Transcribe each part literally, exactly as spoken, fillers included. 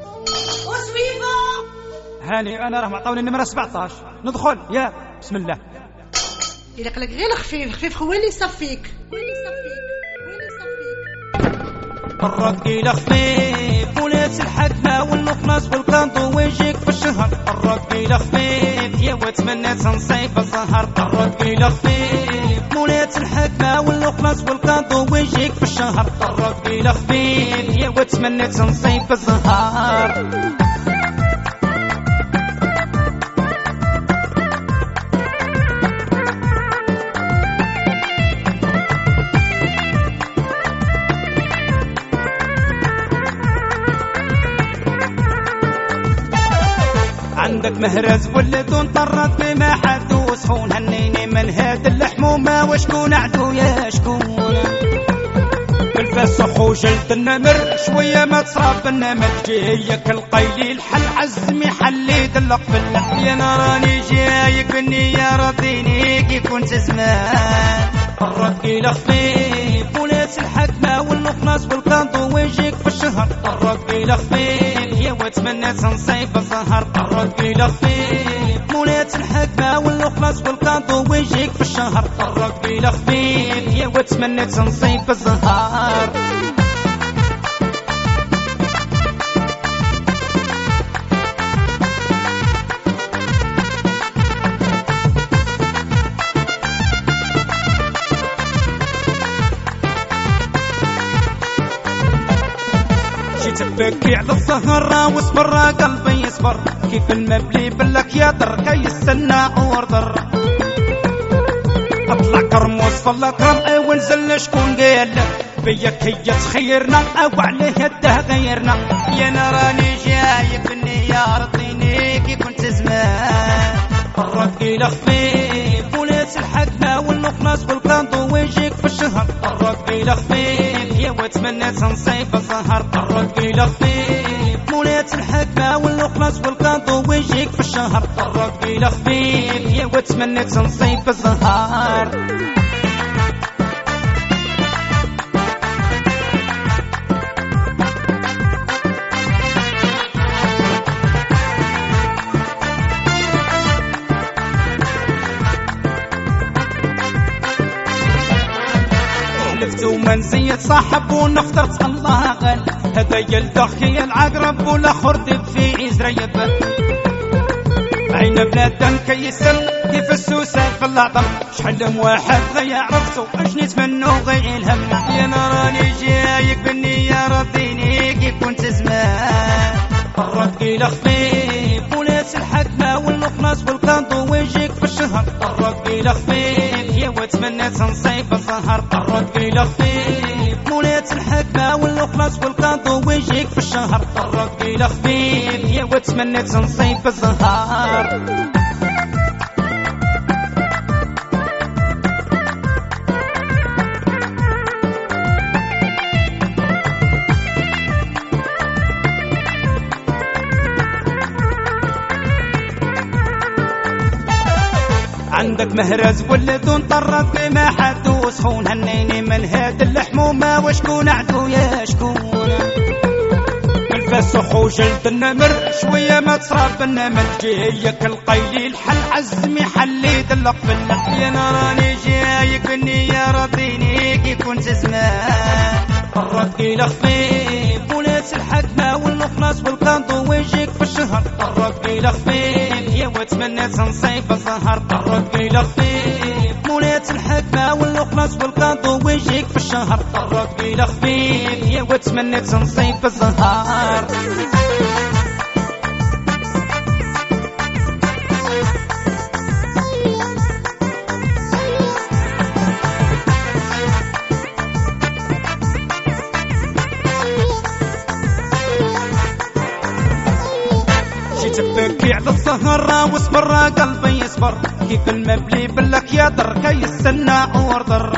وسويفة هاني انا راه معطوني النمره سبعطاش. ندخل يا بسم الله. إلا قالك غير الخفيف الخفيف هو اللي يصفيك هو اللي يصفيك هو اللي يصفيك. قرب إلى خفيف وناس الحكمة والنقناص والقنطو ويجيك في الشهر. قرب إلى خفيف يا واتمنى تنصيف الزهر. قرب إلى خفيف مولات الحكمة والنقناص والقنطو ويجيك في الشهر. قرب إلى خفيف يا واتمنى تنصيف الزهر. عندك مهرز ولد طرت بما حد وسخون. هنيني من هاد اللحمومة وشكون عدو يا شكون. بالفسخ وجلد النمر شوية ما تصرف النمر. جايك القيلي الحل عزمي حلي دلق في اللحم. يا نراني جايك بالنية رضيني كي كنت زمان. قرب إلى خفيف وناس الحكمة والنقناص والقنطو ويجيك في الشهر. قرب إلى خفيف يا واتمنى تنصيف الزهر. قرب إلى خفيف مولات الحكمة والنقناص والقنطو ويجيك في الشهر. قرب إلى خفيف يا واتمنى تنصيف الزهر. تبكي على الزهرة واصبر قلبي يصبر. كيف المبلي بلك يا در كي يستنى وردر. اطلع كرموس فلا كرم ونزل شكون قال بيا كي تخيرنا او عليه يده غيرنا. يا نراني جايك بالنية رضيني كي كنت زمان. قرب إلى خفيف وناس الحكمة والنقناص والقنطو ويجيك في الشهر. قرب إلى خفيف يا واتمنى تنصيف الزهر. قرب إلى خفيف مولات الحكمة والنقناص والقنطو ويجيك في الشهر. قرب إلى خفيف يا واتمنى تنصيف الزهر. حلفت وما نزيد صاحب ونفطرت الله غل. هذا يلتقي العقرب والاخر دب في ازريب. عين بلادن كيسن كيف السوسه في العطر. شحال من واحد غيا عرفتو اجنيت منو غير الهم. يا نراني جايك بالنية رضيني كي كنت زمان. قرب إلى خفيف وناس الحكمة والنقناص والقنطو ويجيك في الشهر. قرب إلى خفيف يا واتمنى تنصيف الزهر. قرب إلى خفيف مولات الحكمة والنقناص والقنطو ويجيك في الشهر. قرب إلى خفيف يا واتمنى تنصيف الزهر. عندك مهرز ولد طرت بما حد وسخون. هنيني من هاد اللحمومة وشكون عدو يا شكون. بالفسخ وجلد النمر شوية ما تصرف النمر. جايك القيلي الحل عزمي حلي دلق في اللحم. يا نراني جايك بالنية رضيني كي كنت زمان. قرب إلى خفيف وناس الحكمة والنقناص والقنطو ويجيك في الشهر. قرب إلى خفيف يا واتمنى تنصيف الزهر. قرب إلى خفيف مولات الحكمة والنقناص والقنطو ويجيك في الشهر. قرب إلى خفيف يا واتمنى تنصيف الزهر. تبكي على الزهرة واصبر قلبي يصبر. كيف المبلي بلك يا در كي يستنى وردر.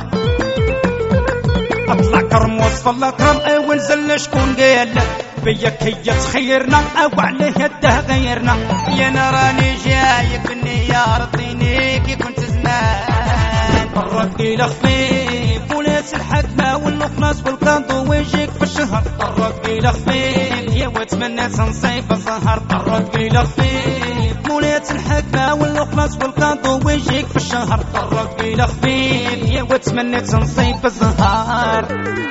اطلع كرموس فلا كرم ونزل شكون قال بيا كي تخيرنا او عليه يده غيرنا. يا نراني جايك بالنية رضيني كي كنت زمان. قرب إلى خفيف وناس مولات الحكمة والخلاص والكاندو ويجيك في الشهر طرق إلى خفيف يا وتمنيت نصيب الزهر طرق إلى خفيف مولات الحكمة والخلاص والكاندو ويجيك في الشهر طرق إلى خفيف يا وتمنيت نصيب الزهر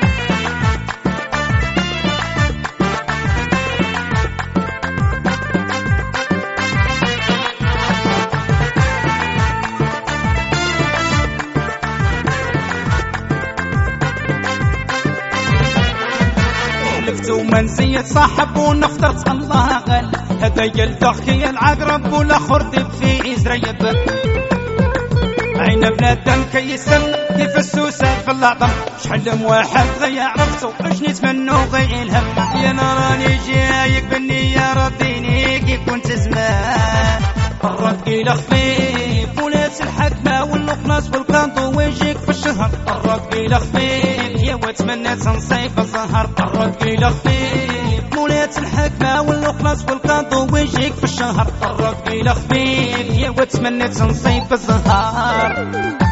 ومن زيد صاحب ونخترت الله غل هذا يلتقي العقرب والاخر دب في ازريب عين بنادم كيسم كيف السوسه في العظم شحال واحد غي عرفتو اش منو غي الهم يا راني جايك بالنية رديني كي كنت زمان قرب الى خفيف ولات الحكمة والخلاص والكاندو ويجيك في الشهر قرب الى خفيف يا وتمنيت نصيب الزهر قرب الى خفيف مولات الحكمة والخلاص والكاندو ويجيك في الشهر قرب الى خفيف يا وتمنيت نصيب الزهر